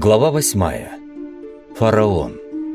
Глава 8. Фараон.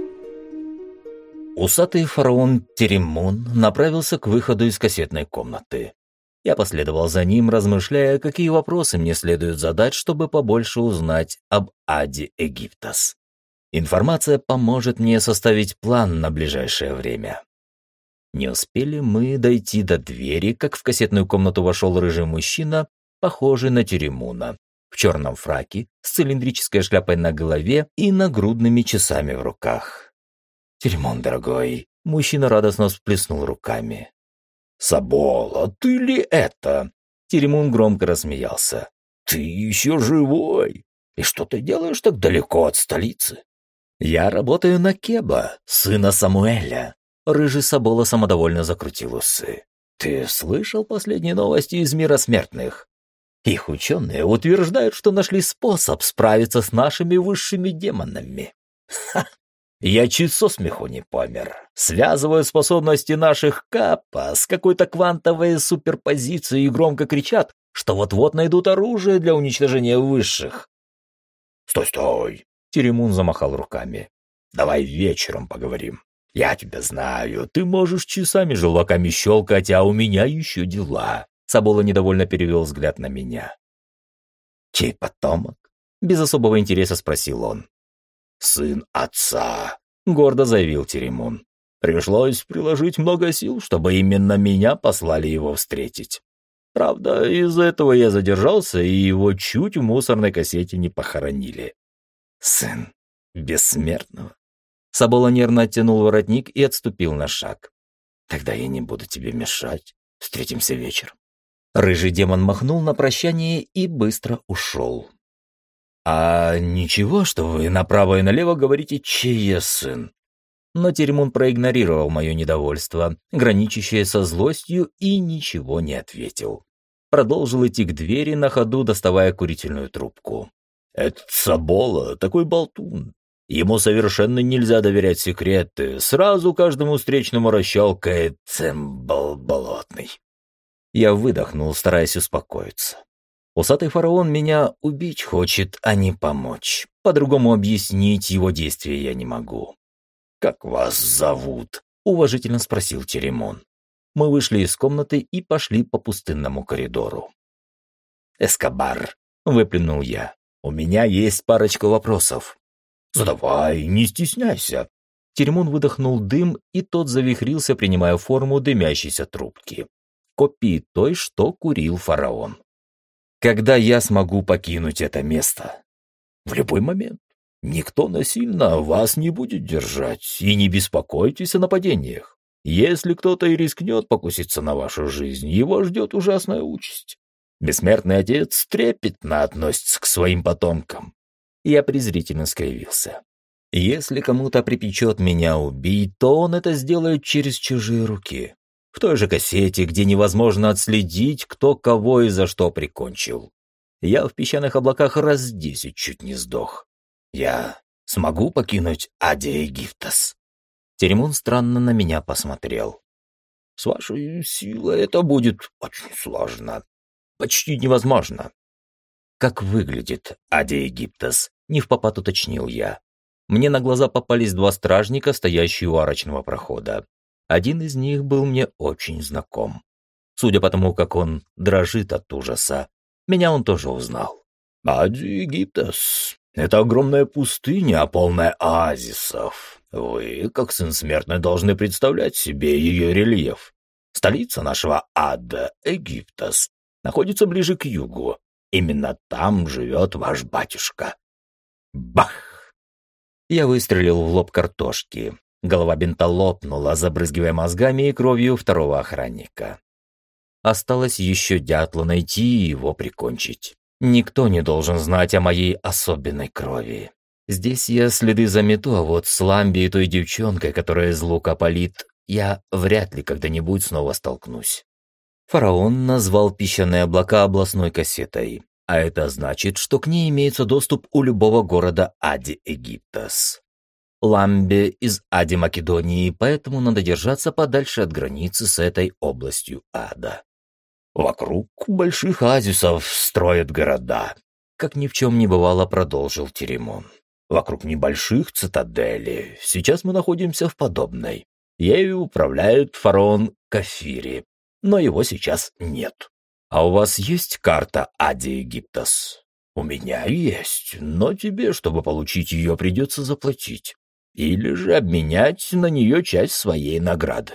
Усатый фараон Теремун направился к выходу из кассетной комнаты. Я последовал за ним, размышляя, какие вопросы мне следует задать, чтобы побольше узнать об Аде Эгиптос. Информация поможет мне составить план на ближайшее время. Не успели мы дойти до двери, как в кассетную комнату вошел рыжий мужчина, похожий на Теремуна, в черном фраке, с цилиндрической шляпой на голове и нагрудными часами в руках. «Теремун, дорогой!» — мужчина радостно всплеснул руками. «Сабола, ты ли это?» Теремун громко рассмеялся. «Ты еще живой? И что ты делаешь так далеко от столицы?» «Я работаю на Кеба, сына Самуэля». Рыжий Сабола самодовольно закрутил усы. «Ты слышал последние новости из мира смертных? Их ученые утверждают, что нашли способ справиться с нашими высшими демонами. Ха! Я чуть со смеху не помер. Связывают способности наших Капа с какой-то квантовой суперпозицией и громко кричат, что вот-вот найдут оружие для уничтожения высших». «Стой!» — Теремун замахал руками. «Давай вечером поговорим. Я тебя знаю, ты можешь часами желваками щелкать, а у меня еще дела». Сабола недовольно перевел взгляд на меня. «Чей потомок?» — без особого интереса спросил он. «Сын отца», — гордо заявил Теремун. «Пришлось приложить много сил, чтобы именно меня послали его встретить. Правда, из-за этого я задержался, и его чуть в мусорной кассете не похоронили». «Сын бессмертного». Сабола нервно оттянул воротник и отступил на шаг. «Тогда я не буду тебе мешать. Встретимся вечером». Рыжий демон махнул на прощание и быстро ушел. «А ничего, что вы направо и налево говорите, чей я сын?» Но Теремун проигнорировал мое недовольство, граничащее со злостью, и ничего не ответил. Продолжил идти к двери, на ходу доставая курительную трубку. «Этот Сабола такой болтун. Ему совершенно нельзя доверять секреты. Сразу каждому встречному расщелкает цимбал болотный». Я выдохнул, стараясь успокоиться. Усатый фараон меня убить хочет, а не помочь. По-другому объяснить его действия я не могу. «Как вас зовут?» — уважительно спросил Теремун. Мы вышли из комнаты и пошли по пустынному коридору. «Эскобар», — выплюнул я, — «у меня есть парочка вопросов». «Задавай, не стесняйся». Теремун выдохнул дым, и тот завихрился, принимая форму дымящейся трубки. Копии той, что курил фараон. «Когда я смогу покинуть это место?» «В любой момент. Никто насильно вас не будет держать, и не беспокойтесь о нападениях. Если кто-то и рискнет покуситься на вашу жизнь, его ждет ужасная участь. Бессмертный отец трепетно относится к своим потомкам». Я презрительно скривился. «Если кому-то припечет меня убить, то он это сделает через чужие руки. В той же кассете, где невозможно отследить, кто кого и за что прикончил. Я в песчаных облаках раз 10 чуть не сдох. Я смогу покинуть Аде Эгиптос?» Теремун странно на меня посмотрел. «С вашей силой это будет очень сложно. Почти невозможно». «Как выглядит Аде Эгиптос?» — невпопад уточнил я. Мне на глаза попались два стражника, стоящие у арочного прохода. Один из них был мне очень знаком. Судя по тому, как он дрожит от ужаса, меня он тоже узнал. «Аде Эгиптос — это огромная пустыня, полная оазисов. Вы, как сын смертный, должны представлять себе ее рельеф. Столица нашего ада, Эгиптос, находится ближе к югу. Именно там живет ваш батюшка». Бах! Я выстрелил в лоб картошки. Голова бинта лопнула, забрызгивая мозгами и кровью второго охранника. Осталось еще дятла найти и его прикончить. Никто не должен знать о моей особенной крови. Здесь я следы замету, а вот с Ламби и той девчонкой, которая из лука палит, я вряд ли когда-нибудь снова столкнусь. Фараон назвал песчаные облака областной кассетой, а это значит, что к ней имеется доступ у любого города Аде Эгиптос. Ламбе из Ади Македонии, поэтому надо держаться подальше от границы с этой областью ада. Вокруг больших оазисов строят города. как ни в чем не бывало, продолжил Теремон. Вокруг небольших цитаделей. Сейчас мы находимся в подобной. Ею управляет фараон Кафири, но его сейчас нет. А у вас есть карта Ади Египтос? У меня есть, но тебе, чтобы получить ее, придется заплатить. Или же обменять на нее часть своей награды.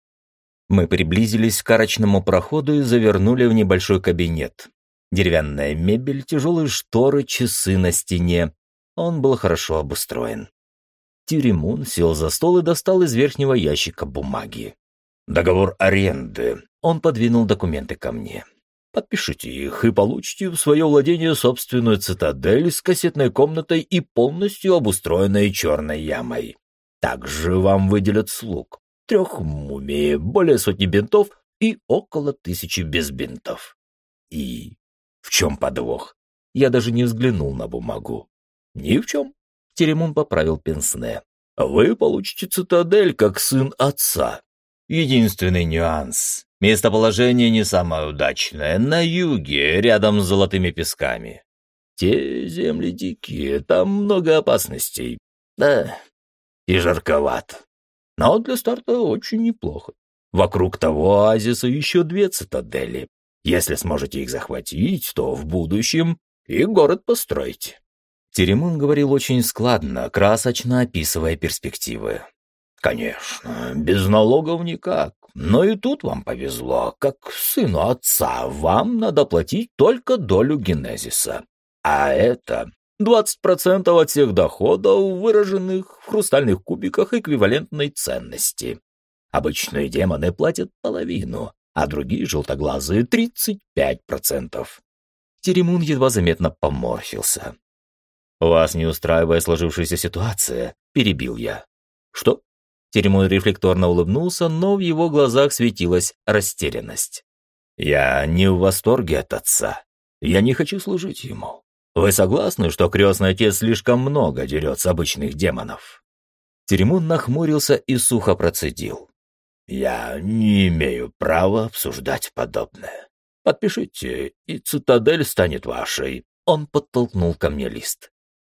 Мы приблизились к арочному проходу и завернули в небольшой кабинет. Деревянная мебель, тяжелые шторы, часы на стене. Он был хорошо обустроен. Теремун сел за стол и достал из верхнего ящика бумаги. Договор аренды. Он подвинул документы ко мне. Подпишите их и получите в свое владение собственную цитадель с кассетной комнатой и полностью обустроенной черной ямой. Также вам выделят слуг. 3 мумий, более сотни бинтов и около 1000 без бинтов. И в чем подвох? Я даже не взглянул на бумагу. Ни в чем. Теремун поправил пенсне. Вы получите цитадель как сын отца. Единственный нюанс. Местоположение не самое удачное. На юге, рядом с золотыми песками. Те земли дикие, там много опасностей. Да, и жарковато. Но для старта очень неплохо. Вокруг того оазиса еще 2 цитадели. Если сможете их захватить, то в будущем и город построите. Теремун говорил очень складно, красочно описывая перспективы. Конечно, без налогов никак. Но и тут вам повезло. Как сыну отца вам надо платить только долю генезиса. А это 20% от всех доходов, выраженных в хрустальных кубиках эквивалентной ценности. Обычные демоны платят половину, а другие желтоглазые 35%. Теремун едва заметно поморщился. «Вас не устраивает сложившаяся ситуация?» – перебил я. «Что?» Теремун рефлекторно улыбнулся, но в его глазах светилась растерянность. «Я не в восторге от отца. Я не хочу служить ему. Вы согласны, что крестный отец слишком много дерет с обычных демонов?» Теремун нахмурился и сухо процедил. «Я не имею права обсуждать подобное. Подпишите, и цитадель станет вашей». Он подтолкнул ко мне лист.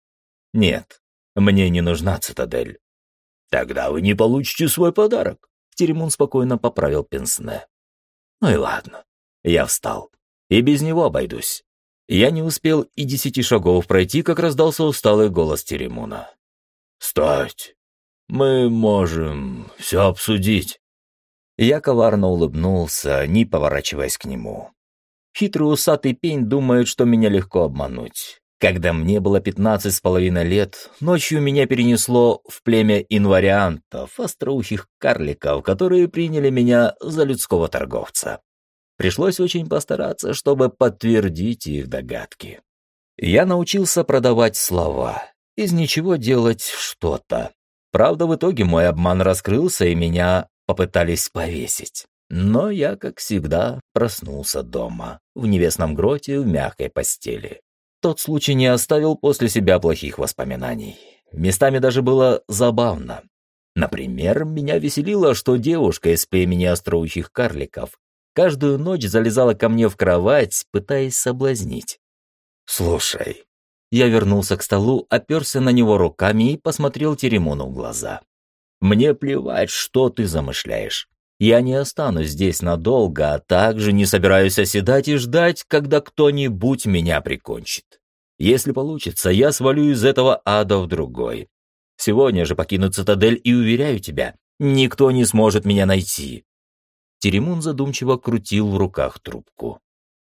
«Нет, мне не нужна цитадель». «Тогда вы не получите свой подарок», — Теремун спокойно поправил пенсне. «Ну и ладно». Я встал. И без него обойдусь. Я не успел и 10 шагов пройти, как раздался усталый голос Теремуна. «Стойте! Мы можем все обсудить». Я коварно улыбнулся, не поворачиваясь к нему. Хитрый усатый пень думает, что меня легко обмануть. Когда мне было 15,5 лет, ночью меня перенесло в племя инвариантов, остроухих карликов, которые приняли меня за людского торговца. Пришлось очень постараться, чтобы подтвердить их догадки. Я научился продавать слова, из ничего делать что-то. Правда, в итоге мой обман раскрылся, и меня попытались повесить. Но я, как всегда, проснулся дома, в небесном гроте, в мягкой постели. Тот случай не оставил после себя плохих воспоминаний. Местами даже было забавно. Например, меня веселило, что девушка из племени остроухих карликов каждую ночь залезала ко мне в кровать, пытаясь соблазнить. «Слушай». Я вернулся к столу, оперся на него руками и посмотрел Теремуну в глаза. «Мне плевать, что ты замышляешь. Я не останусь здесь надолго, а также не собираюсь оседать и ждать, когда кто-нибудь меня прикончит. Если получится, я свалю из этого ада в другой. Сегодня же покину цитадель и, уверяю тебя, никто не сможет меня найти». Теремун задумчиво крутил в руках трубку.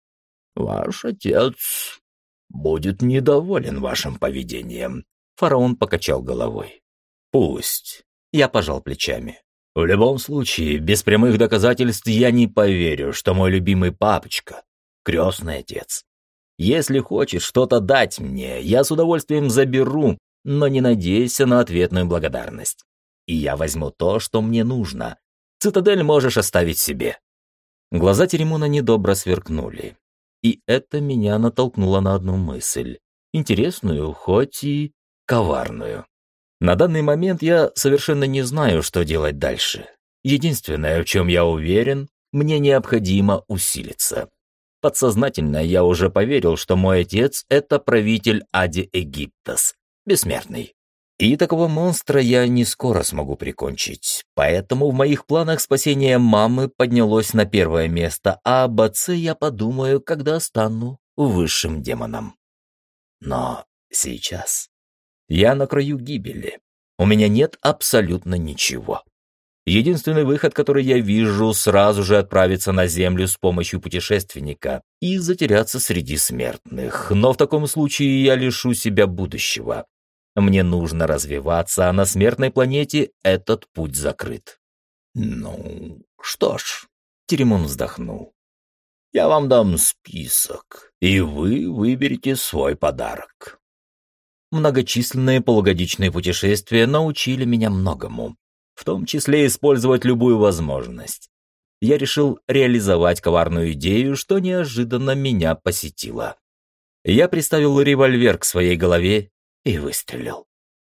«Ваш отец будет недоволен вашим поведением», — фараон покачал головой. «Пусть». Я пожал плечами. «В любом случае, без прямых доказательств я не поверю, что мой любимый папочка — крестный отец. Если хочешь что-то дать мне, я с удовольствием заберу, но не надейся на ответную благодарность. И я возьму то, что мне нужно. Цитадель можешь оставить себе». Глаза Теремуна недобро сверкнули. И это меня натолкнуло на одну мысль. Интересную, хоть и коварную. На данный момент я совершенно не знаю, что делать дальше. Единственное, в чем я уверен, мне необходимо усилиться. Подсознательно я уже поверил, что мой отец – это правитель Ади Египтос, бессмертный. И такого монстра я не скоро смогу прикончить. Поэтому в моих планах спасение мамы поднялось на первое место, а об отце я подумаю, когда стану высшим демоном. Но сейчас я на краю гибели. У меня нет абсолютно ничего. Единственный выход, который я вижу, сразу же отправиться на Землю с помощью путешественника и затеряться среди смертных. Но в таком случае я лишу себя будущего. Мне нужно развиваться, а на смертной планете этот путь закрыт. Ну, что ж, Теремон вздохнул. Я вам дам список, и вы выберете свой подарок. Многочисленные полугодичные путешествия научили меня многому, в том числе использовать любую возможность. Я решил реализовать коварную идею, что неожиданно меня посетило. Я приставил револьвер к своей голове и выстрелил.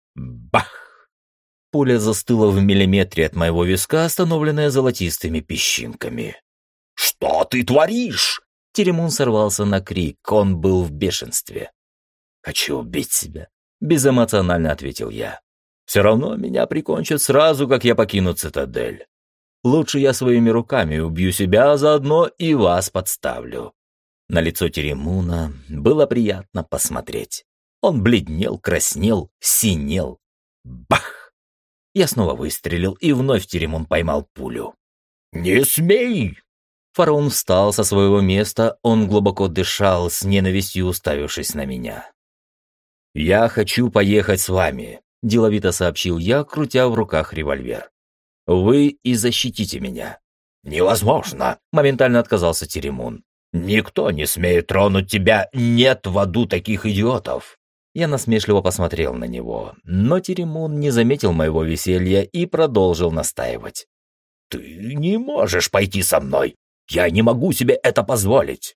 Бах! Пуля застыла в миллиметре от моего виска, остановленная золотистыми песчинками. «Что ты творишь?» Теремон сорвался на крик, он был в бешенстве. «Хочу убить себя», — безэмоционально ответил я. «Все равно меня прикончат сразу, как я покину цитадель. Лучше я своими руками убью себя, а заодно и вас подставлю». На лицо Теремуна было приятно посмотреть. Он бледнел, краснел, синел. Бах! Я снова выстрелил, и вновь Теремун поймал пулю. «Не смей!» Фараон встал со своего места, он глубоко дышал, с ненавистью уставившись на меня. «Я хочу поехать с вами», – деловито сообщил я, крутя в руках револьвер. «Вы и защитите меня». «Невозможно!» – моментально отказался Теремун. «Никто не смеет тронуть тебя, нет в аду таких идиотов!» Я насмешливо посмотрел на него, но Теремун не заметил моего веселья и продолжил настаивать. «Ты не можешь пойти со мной! Я не могу себе это позволить!»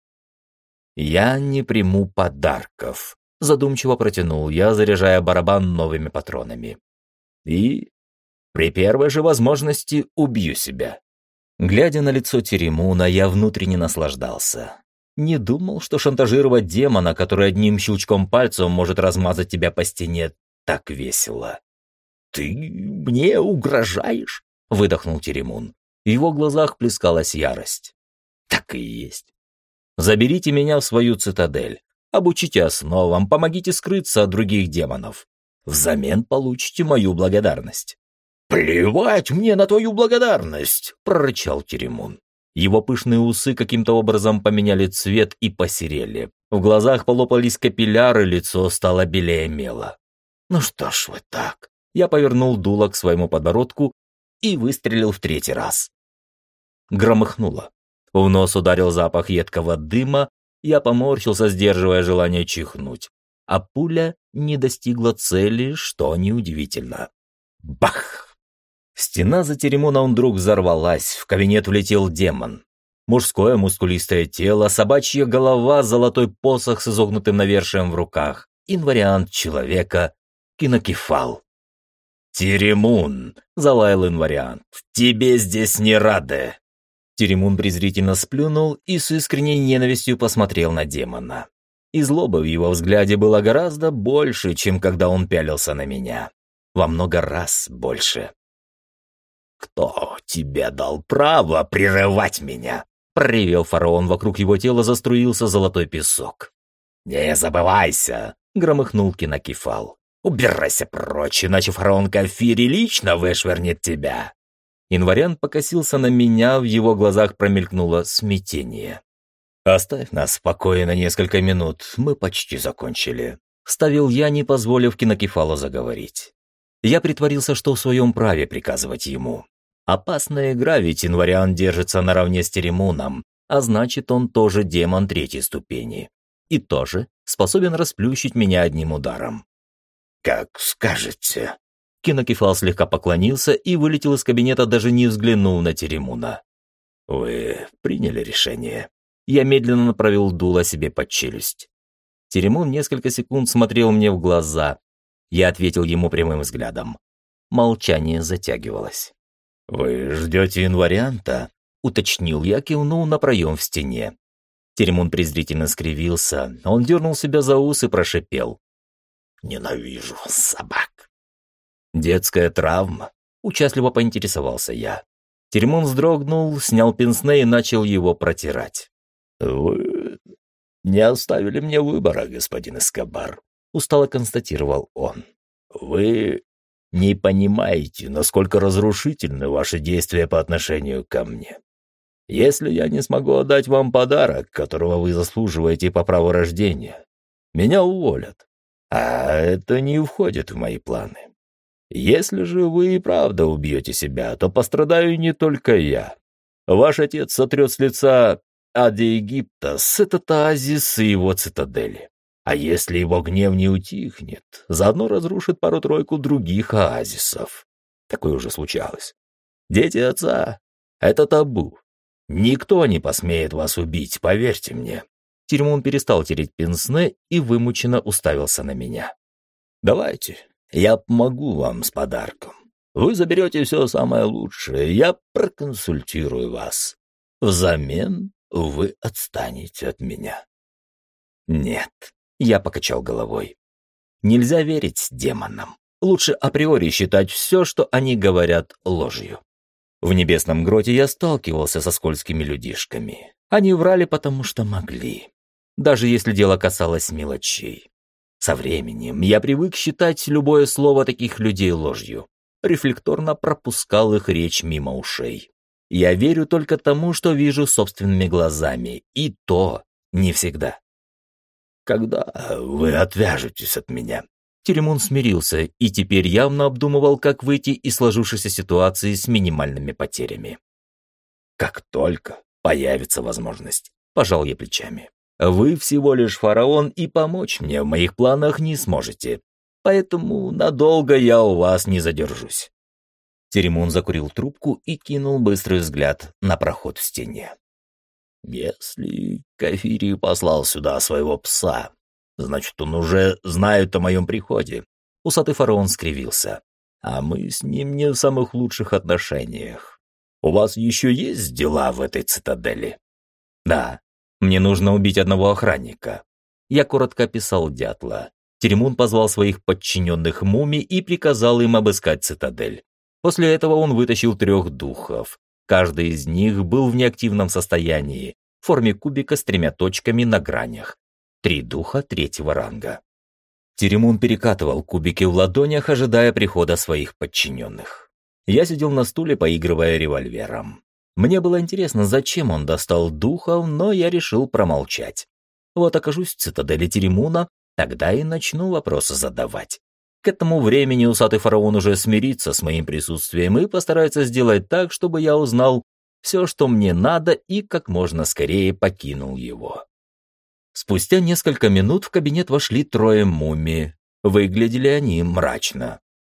«Я не приму подарков», – задумчиво протянул я, заряжая барабан новыми патронами. «И при первой же возможности убью себя». Глядя на лицо Теремуна, я внутренне наслаждался. Не думал, что шантажировать демона, который одним щелчком пальцем может размазать тебя по стене, так весело. «Ты мне угрожаешь?» – выдохнул Теремун. В его глазах плескалась ярость. «Так и есть. Заберите меня в свою цитадель, обучите основам, помогите скрыться от других демонов. Взамен получите мою благодарность». «Плевать мне на твою благодарность!» – прорычал Теремун. Его пышные усы каким-то образом поменяли цвет и посерели. В глазах полопались капилляры, лицо стало белее мела. «Ну что ж вы так?» Я повернул дуло к своему подбородку и выстрелил в третий раз. Громыхнуло. В нос ударил запах едкого дыма, я поморщился, сдерживая желание чихнуть. А пуля не достигла цели, что неудивительно. Бах! Стена за Теремуном вдруг взорвалась, в кабинет влетел демон. Мужское мускулистое тело, собачья голова, золотой посох с изогнутым навершием в руках, инвариант человека, кинокефал. «Теремун!» – залаял инвариант. «Тебе здесь не рады!» Теремун презрительно сплюнул и с искренней ненавистью посмотрел на демона. И злобы в его взгляде было гораздо больше, чем когда он пялился на меня. Во много раз больше. «Кто тебе дал право прерывать меня?» – проревел фараон, вокруг его тела заструился золотой песок. «Не забывайся!» – громыхнул кинокефал. «Убирайся прочь, иначе фараон Кафири лично вышвырнет тебя!» Инвариант покосился на меня, в его глазах промелькнуло смятение. «Оставь нас в покое на несколько минут, мы почти закончили», – вставил я, не позволив кинокефалу заговорить. Я притворился, что в своем праве приказывать ему. Опасная игра, ведь инвариант держится наравне с Теремуном, а значит, он тоже демон третьей ступени. И тоже способен расплющить меня одним ударом. «Как скажете». Кинокефал слегка поклонился и вылетел из кабинета, даже не взглянув на Теремуна. «Вы приняли решение?» Я медленно направил дуло себе под челюсть. Теремун несколько секунд смотрел мне в глаза. Я ответил ему прямым взглядом. Молчание затягивалось. «Вы ждете инварианта?» – уточнил я, кивнул на проем в стене. Теремун презрительно скривился, он дернул себя за ус и прошипел. «Ненавижу собак». «Детская травма?» – участливо поинтересовался я. Теремун вздрогнул, снял пенсне и начал его протирать. «Вы не оставили мне выбора, господин Эскобар», – устало констатировал он. «Вы не понимаете, насколько разрушительны ваши действия по отношению ко мне. Если я не смогу отдать вам подарок, которого вы заслуживаете по праву рождения, меня уволят. А это не входит в мои планы. Если же вы и правда убьете себя, то пострадаю не только я. Ваш отец сотрет с лица Ади Египтос этот оазис и его цитадели. А если его гнев не утихнет, заодно разрушит пару-тройку других оазисов. Такое уже случалось. Дети отца — это табу. Никто не посмеет вас убить, поверьте мне». Теремун перестал тереть пенсне и вымученно уставился на меня. «Давайте, я помогу вам с подарком. Вы заберете все самое лучшее, я проконсультирую вас. Взамен вы отстанете от меня». «Нет», — я покачал головой. «Нельзя верить демонам. Лучше априори считать все, что они говорят, ложью. В Небесном Гроте я сталкивался со скользкими людишками. Они врали, потому что могли. Даже если дело касалось мелочей. Со временем я привык считать любое слово таких людей ложью. Рефлекторно пропускал их речь мимо ушей. Я верю только тому, что вижу собственными глазами. И то не всегда. «Когда вы отвяжетесь от меня?» Теремун смирился и теперь явно обдумывал, как выйти из сложившейся ситуации с минимальными потерями. «Как только появится возможность», – пожал я плечами. «Вы всего лишь фараон, и помочь мне в моих планах не сможете. Поэтому надолго я у вас не задержусь». Теремун закурил трубку и кинул быстрый взгляд на проход в стене. «Если Кафири послал сюда своего пса, значит, он уже знает о моем приходе». Усатый фараон скривился. «А мы с ним не в самых лучших отношениях. У вас еще есть дела в этой цитадели?» «Да, мне нужно убить одного охранника». Я коротко описал дятла. Теремун позвал своих подчиненных мумий и приказал им обыскать цитадель. После этого он вытащил 3 духов. Каждый из них был в неактивном состоянии, в форме кубика с 3 точками на гранях. 3 духа 3-го ранга. Теремун перекатывал кубики в ладонях, ожидая прихода своих подчиненных. Я сидел на стуле, поигрывая револьвером. Мне было интересно, зачем он достал духов, но я решил промолчать. Вот окажусь в цитадели Теремуна, тогда и начну вопросы задавать. К этому времени усатый фараон уже смирится с моим присутствием и постарается сделать так, чтобы я узнал все, что мне надо, и как можно скорее покинул его. Спустя несколько минут в кабинет вошли 3 мумий. Выглядели они мрачно.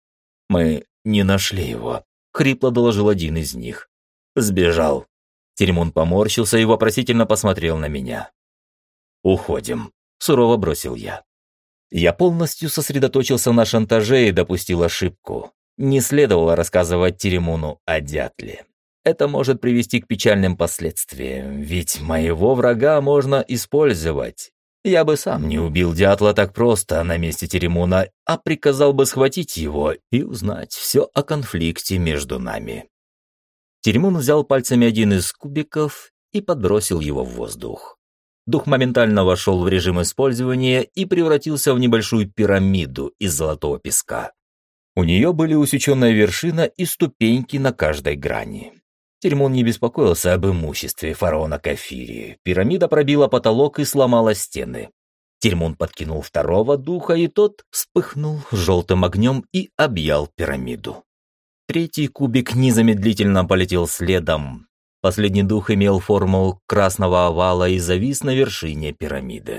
«Мы не нашли его», — хрипло доложил один из них. «Сбежал». Теремун поморщился и вопросительно посмотрел на меня. «Уходим», — сурово бросил я. Я полностью сосредоточился на шантаже и допустил ошибку. Не следовало рассказывать Теремуну о дятле. Это может привести к печальным последствиям, ведь моего врага можно использовать. Я бы сам не убил дятла так просто на месте Теремуна, а приказал бы схватить его и узнать все о конфликте между нами. Теремун взял пальцами один из кубиков и подбросил его в воздух. Дух моментально вошел в режим использования и превратился в небольшую пирамиду из золотого песка. У нее были усеченная вершина и ступеньки на каждой грани. Теремун не беспокоился об имуществе фараона Кафири. Пирамида пробила потолок и сломала стены. Теремун подкинул 2-го духа, и тот вспыхнул желтым огнем и объял пирамиду. 3-й кубик незамедлительно полетел следом. Последний дух имел форму красного овала и завис на вершине пирамиды.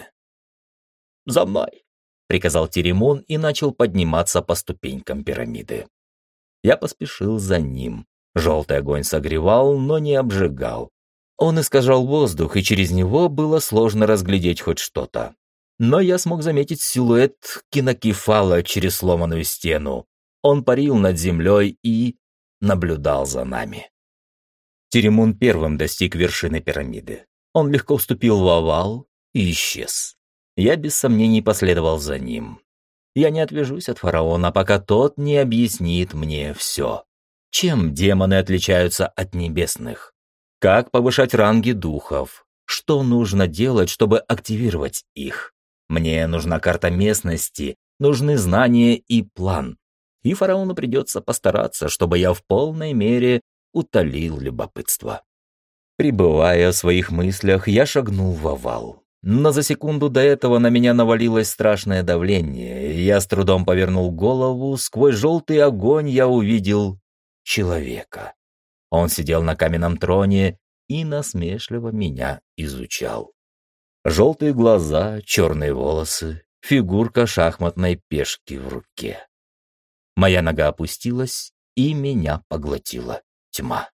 «За мной!» — приказал Теремун и начал подниматься по ступенькам пирамиды. Я поспешил за ним. Желтый огонь согревал, но не обжигал. Он искажал воздух, и через него было сложно разглядеть хоть что-то. Но я смог заметить силуэт кинокефала через сломанную стену. Он парил над землей и наблюдал за нами. Теремун первым достиг вершины пирамиды. Он легко вступил в овал и исчез. Я без сомнений последовал за ним. Я не отвяжусь от фараона, пока тот не объяснит мне все. Чем демоны отличаются от небесных? Как повышать ранги духов? Что нужно делать, чтобы активировать их? Мне нужна карта местности, нужны знания и план. И фараону придется постараться, чтобы я в полной мере утолил любопытство. Пребывая в своих мыслях, я шагнул в овал. Но за секунду до этого на меня навалилось страшное давление. Я с трудом повернул голову, сквозь желтый огонь я увидел человека. Он сидел на каменном троне и насмешливо меня изучал. Желтые глаза, черные волосы, фигурка шахматной пешки в руке. Моя нога опустилась, и меня поглотила тьма.